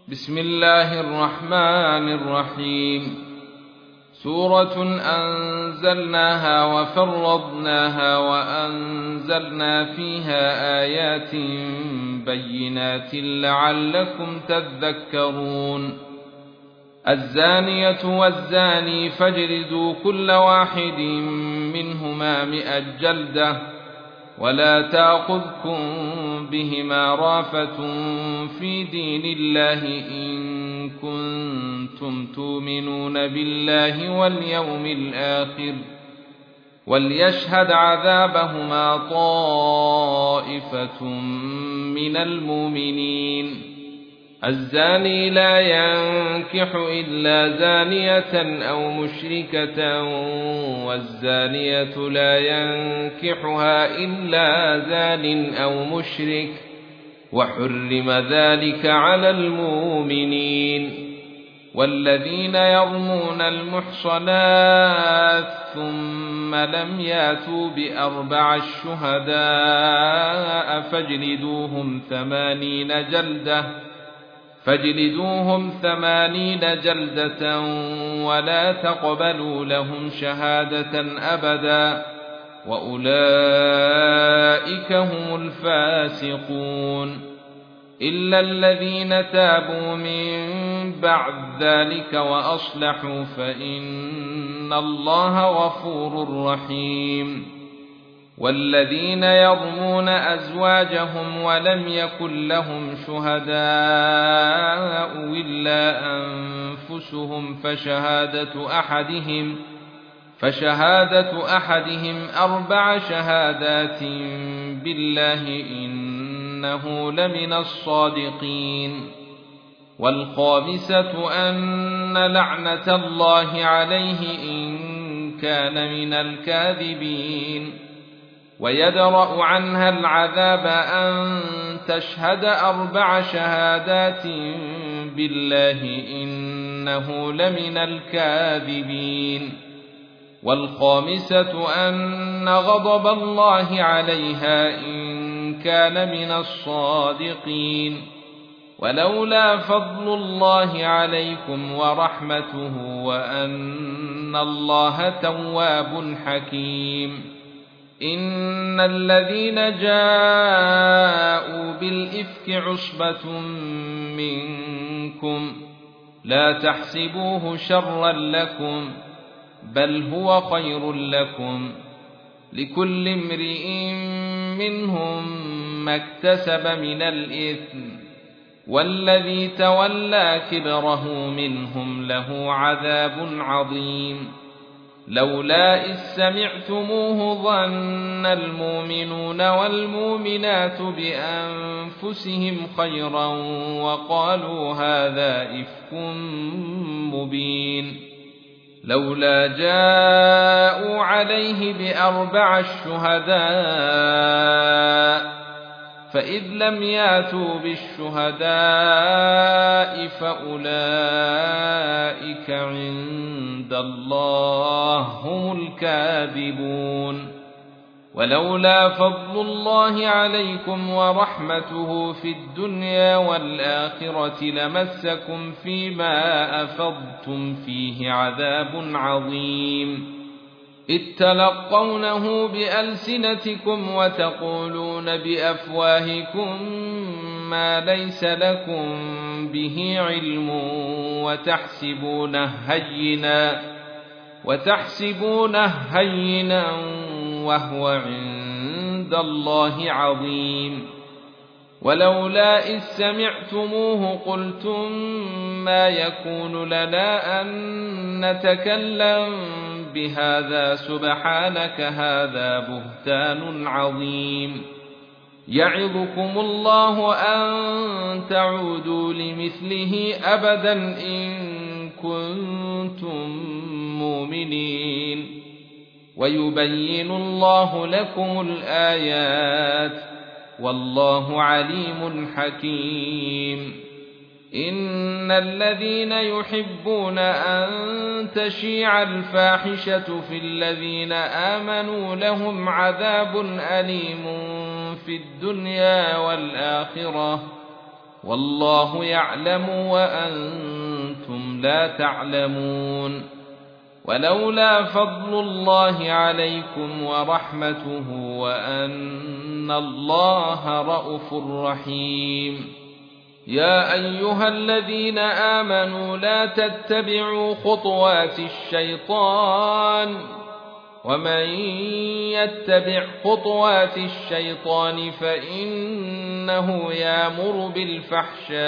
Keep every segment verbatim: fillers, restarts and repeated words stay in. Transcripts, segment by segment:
بسم الله الرحمن الرحيم. سورة أنزلناها وفرضناها وأنزلنا فيها آيات بينات لعلكم تذكرون. الزانية والزاني فاجلدوا كل واحد منهما مئة جلدة ولا تأخذكم بهما رافة في دين الله إن كنتم تؤمنون بالله واليوم الآخر وليشهد عذابهما طائفة من المؤمنين. الزاني لا ينكح إلا زانية أو مشركة والزانية لا ينكحها إلا زان أو مشرك وحرم ذلك على المؤمنين. والذين يرمون المحصنات ثم لم ياتوا بأربع الشهداء فاجلدوهم ثمانين جلدة فاجلدوهم ثمانين جلدة ولا تقبلوا لهم شهادة أبدا وأولئك هم الفاسقون. إلا الذين تابوا من بعد ذلك وأصلحوا فإن الله غفور رحيم. والذين يرمون أزواجهم ولم يكن لهم شهداء إلا أنفسهم فشهادة أحدهم فشهادة أحدهم أربع شهادات بالله إنه لمن الصادقين. والخامسة أن لعنة الله عليه إن كان من الكاذبين. ويدرأ عنها العذاب أن تشهد أربع شهادات بالله إنه لمن الكاذبين. والخامسة أن غضب الله عليها إن كان من الصادقين. ولولا فضل الله عليكم ورحمته وأن الله تواب حكيم. إن الذين جاءوا بالإفك عصبة منكم لا تحسبوه شرا لكم بل هو خير لكم لكل امرئ منهم ما اكتسب من الإثم والذي تولى كبره منهم له عذاب عظيم. لولا إذ سمعتموه ظن المؤمنون والمؤمنات بأنفسهم خيرا وقالوا هذا إفك مبين. لولا جاءوا عليه بأربع الشهداء فإذ لم ياتوا بالشهداء فأولئك عند الله هم الكاذبون. ولولا فضل الله عليكم ورحمته في الدنيا والآخرة لمسكم فيما أفضتم فيه عذاب عظيم. إذ تلقونه بألسنتكم وتقولون بأفواهكم ما ليس لكم به علم وتحسبونه هينا وتحسبونه هينا وهو عند الله عظيم. ولولا إذ سمعتموه قلتم ما يكون لنا أن نتكلم بهذا سبحانك هذا بهتان عظيم. يعظكم الله أن تعودوا لمثله أبدا إن كنتم مؤمنين. ويبين الله لكم الآيات والله عليم حكيم. إن الذين يحبون أن تشيع الفاحشة في الذين آمنوا لهم عذاب أليم في الدنيا والآخرة والله يعلم وأنتم لا تعلمون. ولولا فضل الله عليكم ورحمته وأن الله رءوف رحيم. يا أيها الذين آمنوا لا تتبعوا خطوات الشيطان، ومن يتبع خطوات الشيطان فإنه يأمر بالفحشاء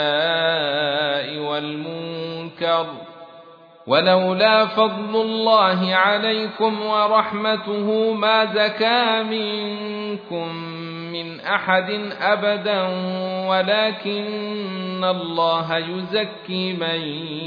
والمنكر. ولولا فضل الله عليكم ورحمته ما زكى منكم من أحد أبدا، ولكن الله يزكي من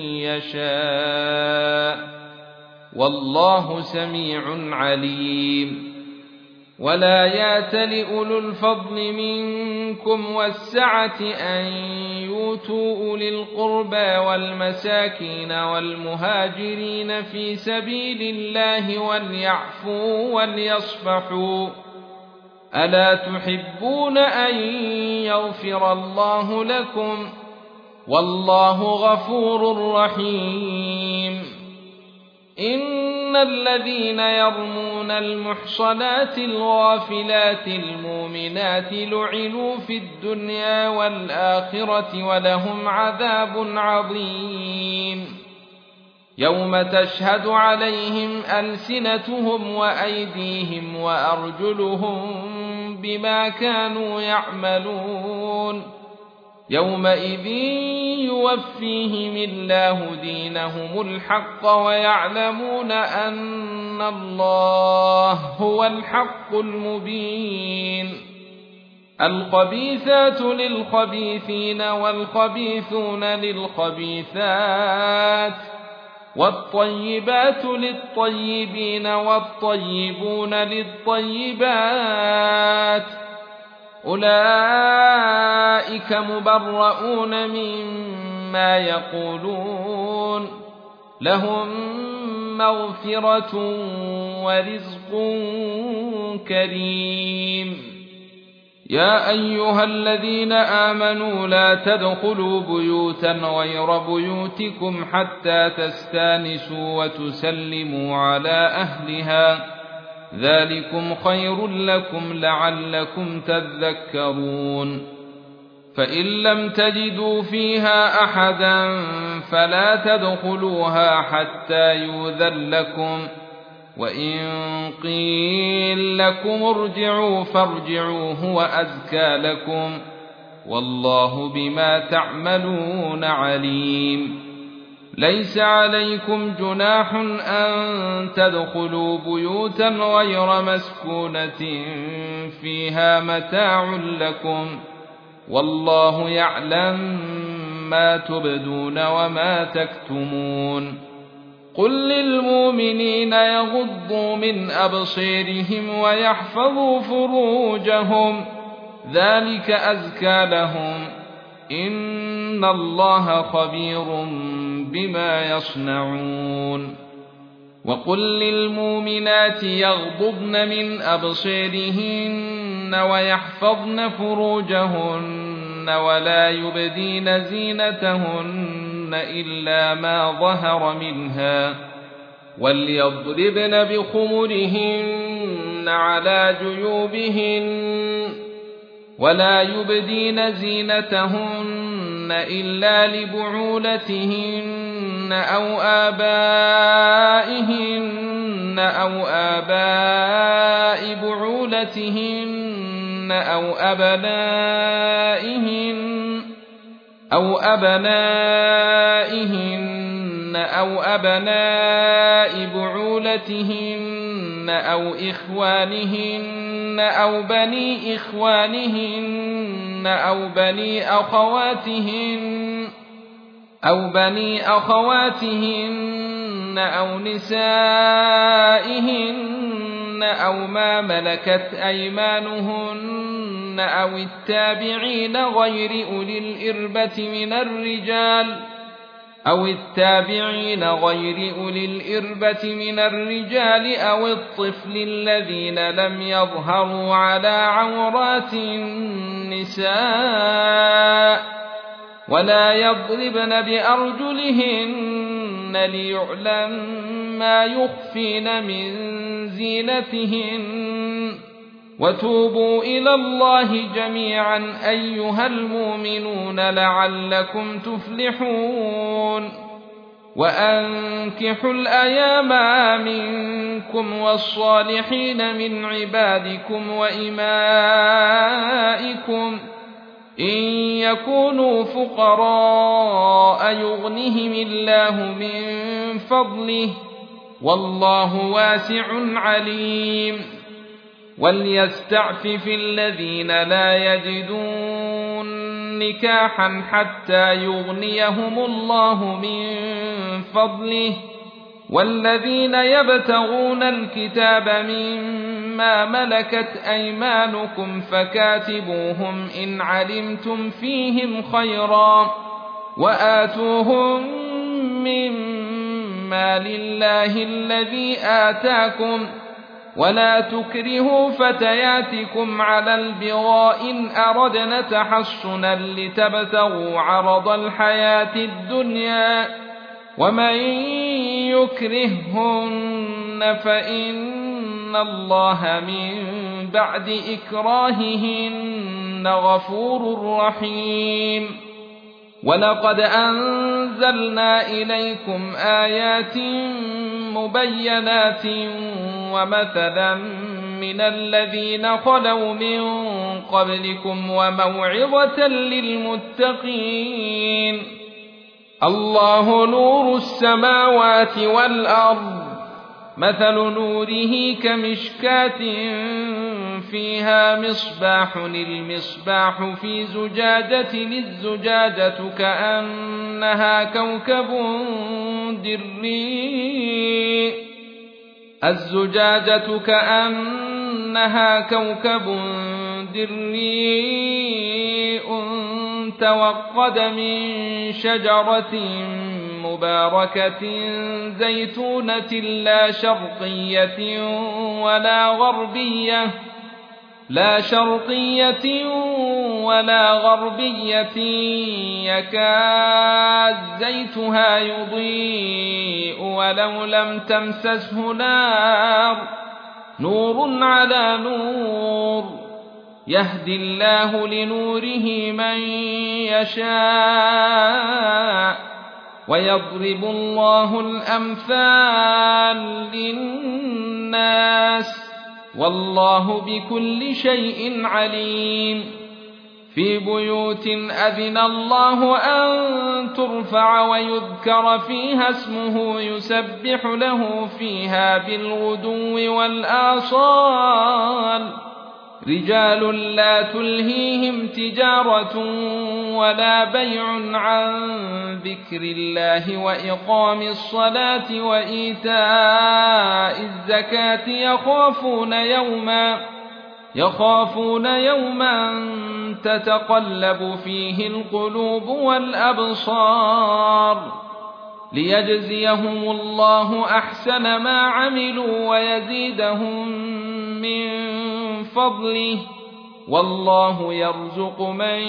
يشاء، والله سميع عليم. ولا يأتل أولو الفضل منكم والسعة أن يؤتوا أولي القربى والمساكين والمهاجرين في سبيل الله وليعفوا وليصفحوا، ألا تحبون أن يغفر الله لكم؟ والله غفور رحيم. إن الذين يرمون المحصنات الغافلات المؤمنات لعنوا في الدنيا والآخرة ولهم عذاب عظيم. يوم تشهد عليهم ألسنتهم وأيديهم وأرجلهم بما كانوا يعملون، يومئذ يوفيهم الله دينهم الحق ويعلمون أن الله هو الحق المبين. الخبيثات للخبيثين والخبيثون للخبيثات، والطيبات للطيبين والطيبون للطيبات، أولئك مبرؤون مما يقولون، لهم مغفرة ورزق كريم. يا أيها الذين آمنوا لا تدخلوا بيوتا غير بيوتكم حتى تستانسوا وتسلموا على أهلها، ذلكم خير لكم لعلكم تذكرون. فإن لم تجدوا فيها أحدا فلا تدخلوها حتى يؤذن لكم، وإن قيل لكم ارجعوا فارجعوا هو أزكى لكم، والله بما تعملون عليم. ليس عليكم جناح أن تدخلوا بيوتا غير مسكونة فيها متاع لكم، والله يعلم ما تبدون وما تكتمون. قل للمؤمنين يغضوا من أبصيرهم ويحفظوا فروجهم، ذلك أزكى لهم، إن الله خبير بما يصنعون. وقل للمؤمنات يغضضن من أبصيرهن ويحفظن فروجهن ولا يبدين زينتهن إلا ما ظهر منها، وليضربن بخمرهن على جيوبهن، ولا يبدين زينتهن إلا لبعولتهن أو آبائهن أو آباء بعولتهن أو أبنائهن أو أبنائهن أو أبناء بعولتهن أو إخوانهن أو بني إخوانهن أو بني أخواتهن أو بني أخواتهن أو نسائهن أو ما ملكت أيمانهن أو التابعين غير أولي الإربة من الرجال أو التابعين غير أولي الإربة من الرجال أو الطفل الذين لم يظهروا على عورات النساء ولا يضربن بأرجلهن ليعلم ما يخفين من زينتهن وتوبوا إلى الله جميعا أيها المؤمنون لعلكم تفلحون وأنكحوا الأيام منكم والصالحين من عبادكم وإمائكم إن يكونوا فقراء يغنهم الله من فضله والله واسع عليم وليستعفف الذين لا يجدون نكاحا حتى يغنيهم الله من فضله والذين يبتغون الكتاب مما ملكت أيمانكم فكاتبوهم إن علمتم فيهم خيرا وآتوهم مما لله الذي آتاكم ولا تكرهوا فتياتكم على البغاء إن أردنا تحصنا لتبتغوا عرض الحياة الدنيا ومن يكرههن فإن الله من بعد إكراههن غفور رحيم ولقد أنزلنا إليكم آيات مبينات ومثلا من الذين خلوا من قبلكم وموعظة للمتقين الله نور السماوات والأرض مثل نوره كمشكاة فيها مصباح المصباح في زجاجة الزجاجة كأنها كوكب دري الزجاجة كأنها كوكب دري توقد من شجرة مباركة زيتونة لا شرقية ولا غربية لا شرقية ولا غربية يكاد زيتها يضيء ولو لم تمسسه نار نور على نور يهدي الله لنوره من يشاء ويضرب الله الأمثال للناس والله بكل شيء عليم في بيوت أذن الله أن ترفع ويذكر فيها اسمه يسبح له فيها بالغدو والآصال رجال لا تلهيهم تجارة ولا بيع عن ذكر الله وإقام الصلاة وإيتاء الزكاة يخافون يوما يخافون يوما تتقلب فيه القلوب والأبصار ليجزيهم الله أحسن ما عملوا ويزيدهم من فضله والله يرزق من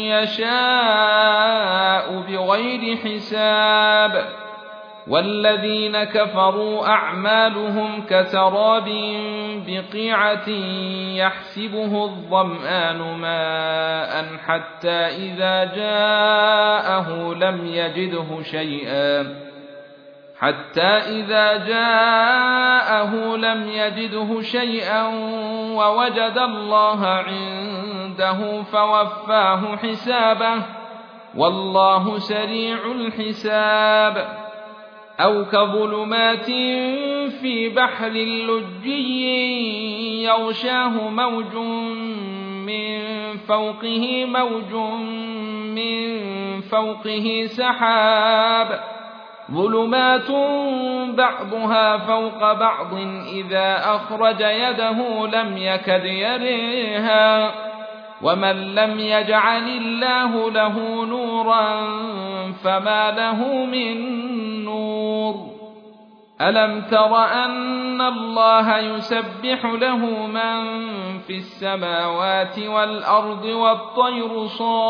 يشاء بغير حساب والذين كفروا أعمالهم كسراب بقيعة يحسبه الظمآن ماء حتى إذا جاءه لم يجده شيئا حتى إذا جاءه لم يجده شيئا ووجد الله عنده فوفاه حسابه والله سريع الحساب أو كظلمات في بحر لجي يغشاه موج من فوقه موج من فوقه سحاب ظلمات بعضها فوق بعض إذا أخرج يده لم يكد يريها ومن لم يجعل الله له نورا فما له من نور ألم تر أن الله يسبح له من في السماوات والأرض والطير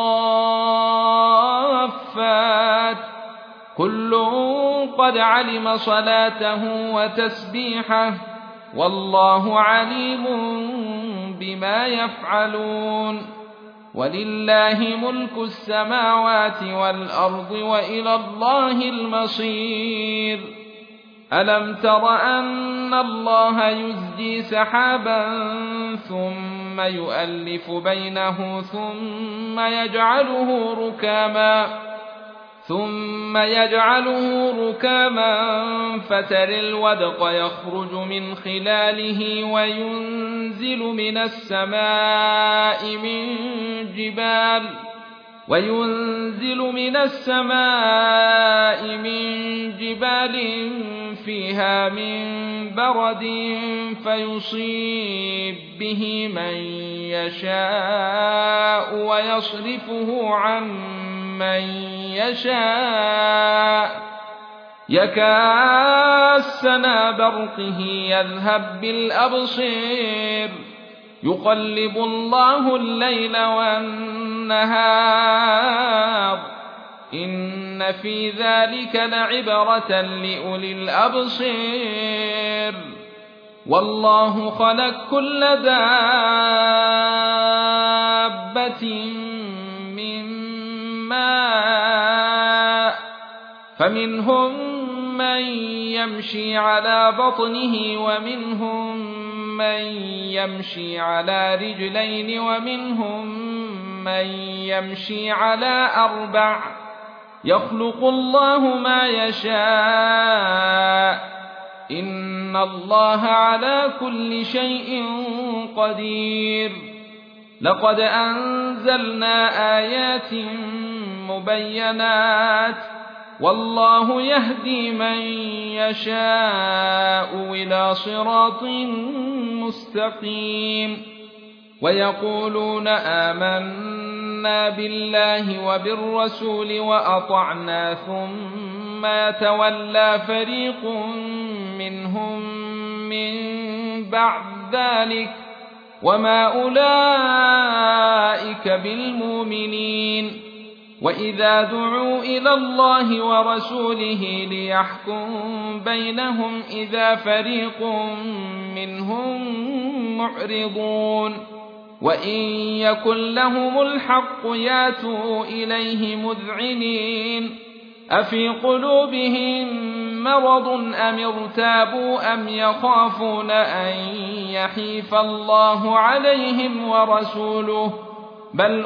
صافات كل قد علم صلاته وتسبيحه والله عليم بما يفعلون ولله ملك السماوات والأرض وإلى الله المصير ألم تر أن الله يزجي سحابا ثم يؤلف بينه ثم يجعله ركاما ثم يجعله ركاما فترى الودق يخرج من خلاله وينزل من السماء من جبال وينزل من السماء من جبال فيها من برد فيصيب به من يشاء ويصرفه عن من يشاء يكاد سنا برقه يذهب بالأبصير يقلب الله الليل والنهار إن في ذلك لعبرة لأولي الأبصير والله خلق كل دابة من ماء فمنهم من يمشي على بطنه ومنهم من يمشي على رجلين ومنهم من يمشي على أربع يخلق الله ما يشاء إن الله على كل شيء قدير لقد أنزلنا آيات مبينات والله يهدي من يشاء إلى صراط مستقيم ويقولون آمنا بالله وبالرسول وأطعنا ثم يتولى فريق منهم من بعد ذلك وما أولئك بالمؤمنين وإذا دعوا إلى الله ورسوله ليحكم بينهم إذا فريق منهم معرضون وإن يكن لهم الحق ياتوا إليه مذعنين أفي قلوبهم مرض أم ارتابوا أم يخافون أن يحيف الله عليهم ورسوله بل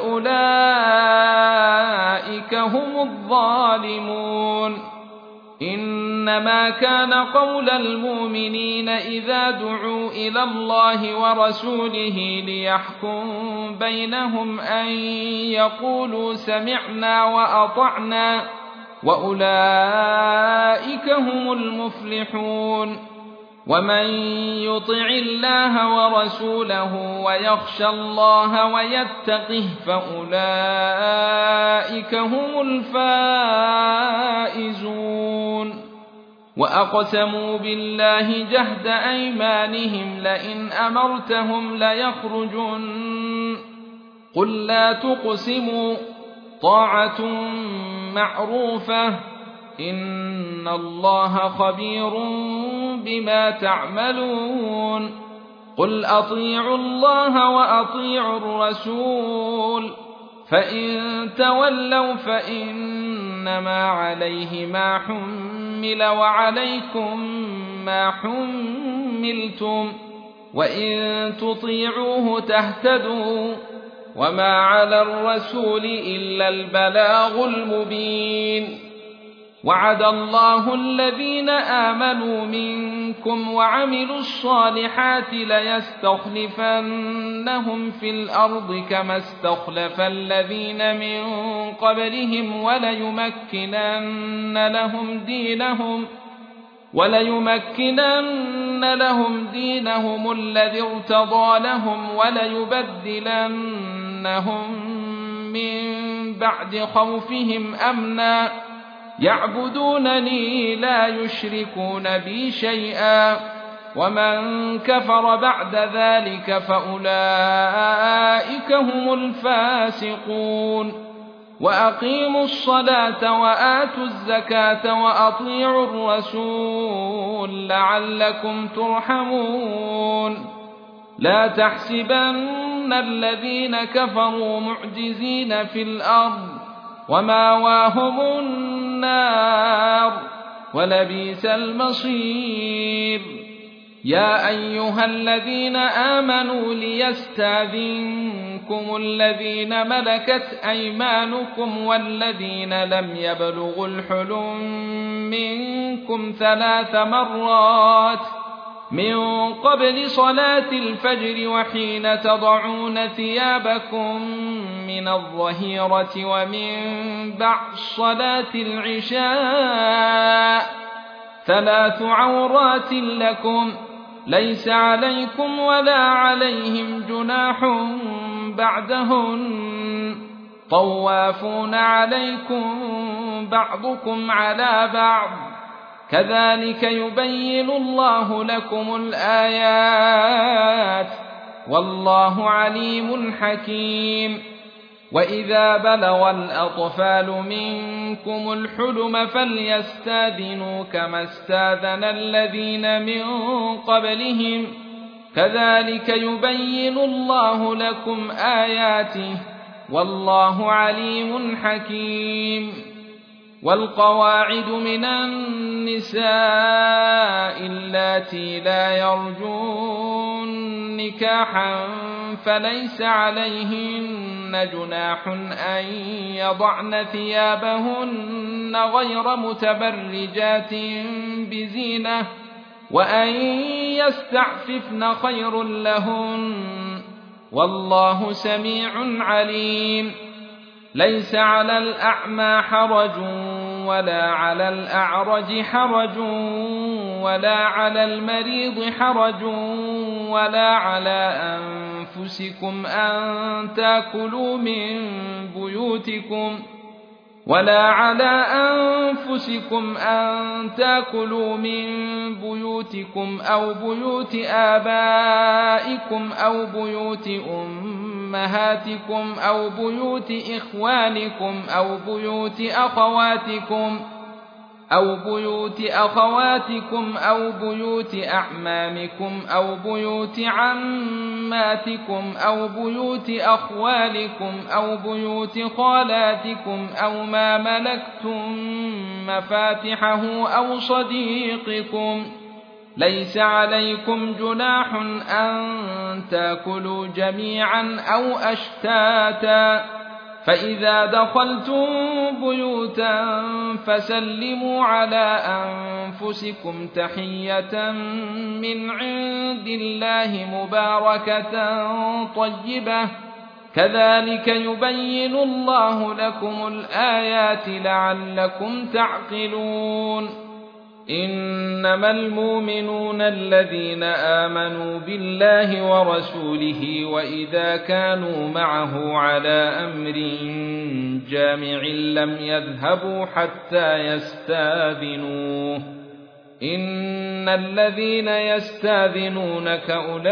أولئك هم الظالمون إنما كان قول المؤمنين إذا دعوا إلى الله ورسوله ليحكم بينهم أن يقولوا سمعنا وأطعنا وأولئك هم المفلحون ومن يطع الله ورسوله ويخشى الله ويتقه فأولئك هم الفائزون وأقسموا بالله جهد أيمانهم لئن أمرتهم ليخرجن قل لا تقسموا طاعة معروفة إن الله خبير بما تعملون قل أطيعوا الله وأطيعوا الرسول فإن تولوا فإنما عليه ما حمل وعليكم ما حملتم وإن تطيعوه تهتدوا وما على الرسول إلا البلاغ المبين وعد الله الذين آمنوا منكم وعملوا الصالحات ليستخلفنهم في الأرض كما استخلف الذين من قبلهم وليمكنن لهم دينهم وليمكنن لهم دينهم الذي ارتضى لهم وليبدلنهم ليبدلنهم من بعد خوفهم أمنا يعبدونني لا يشركون بي شيئا ومن كفر بعد ذلك فأولئك هم الفاسقون وأقيموا الصلاة وآتوا الزكاة وأطيعوا الرسول لعلكم ترحمون لا تحسبن الذين كفروا معجزين في الأرض وماواهم النار ولبئس المصير يا أيها الذين آمنوا ليستأذنكم الذين ملكت أيمانكم والذين لم يبلغوا الحلم منكم ثلاث مرات من قبل صلاة الفجر وحين تضعون ثيابكم من الظهيرة ومن بعد صلاة العشاء ثلاث عورات لكم ليس عليكم ولا عليهم جناح بعدهن طوافون عليكم بعضكم على بعض كذلك يبين الله لكم الآيات والله عليم حكيم وإذا بلغ الأطفال منكم الحلم فليستاذنوا كما استاذن الذين من قبلهم كذلك يبين الله لكم آياته والله عليم حكيم والقواعد من النساء اللاتي لا يرجون نكاحا فليس عليهن جناح أن يضعن ثيابهن غير متبرجات بزينة وأن يستعففن خير لهن والله سميع عليم ليس على الأعمى حرج ولا على الأعرج حرج ولا على المريض حرج ولا على أنفسكم أن تأكلوا من بيوتكم ولا على أنفسكم أن تأكلوا من بيوتكم أو بيوت آبائكم أو بيوت أمهاتكم أو بيوت إخوانكم أو بيوت أخواتكم أو بيوت أخواتكم أو بيوت أعمامكم أو بيوت عماتكم أو بيوت أخوالكم أو بيوت خالاتكم أو ما ملكتم مفاتحه أو صديقكم ليس عليكم جناح أن تأكلوا جميعا أو أشتاتا فإذا دخلتم بيوتا فسلموا على أنفسكم تحية من عند الله مباركة طيبة كذلك يبين الله لكم الآيات لعلكم تعقلون إنما المؤمنون الذين آمنوا بالله ورسوله وإذا كانوا معه على أمر جامع لم يذهبوا حتى يستاذنوه إن الذين يستاذنونك أولئك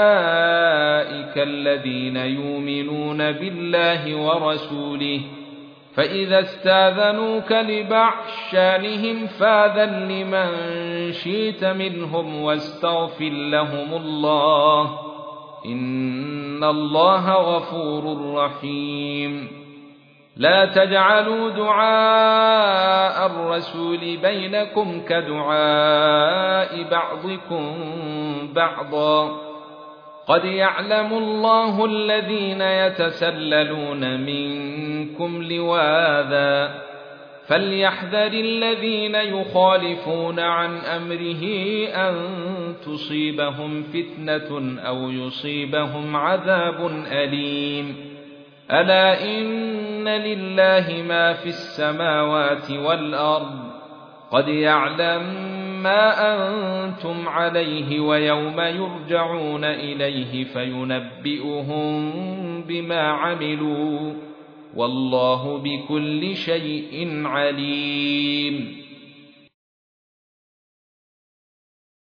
الذين يؤمنون بالله ورسوله فإذا استاذنوك لبعض شانهم فاذن لمن شئت منهم واستغفر لهم الله إن الله غفور رحيم لا تجعلوا دعاء الرسول بينكم كدعاء بعضكم بعضا قد يعلم الله الذين يتسللون منكم لواذا فليحذر الذين يخالفون عن أمره أن تصيبهم فتنة أو يصيبهم عذاب أليم ألا إن لله ما في السماوات والأرض قد يعلم ما أنتم عليه ويوم يرجعون إليه فينبئهم بما عملوا والله بكل شيء عليم.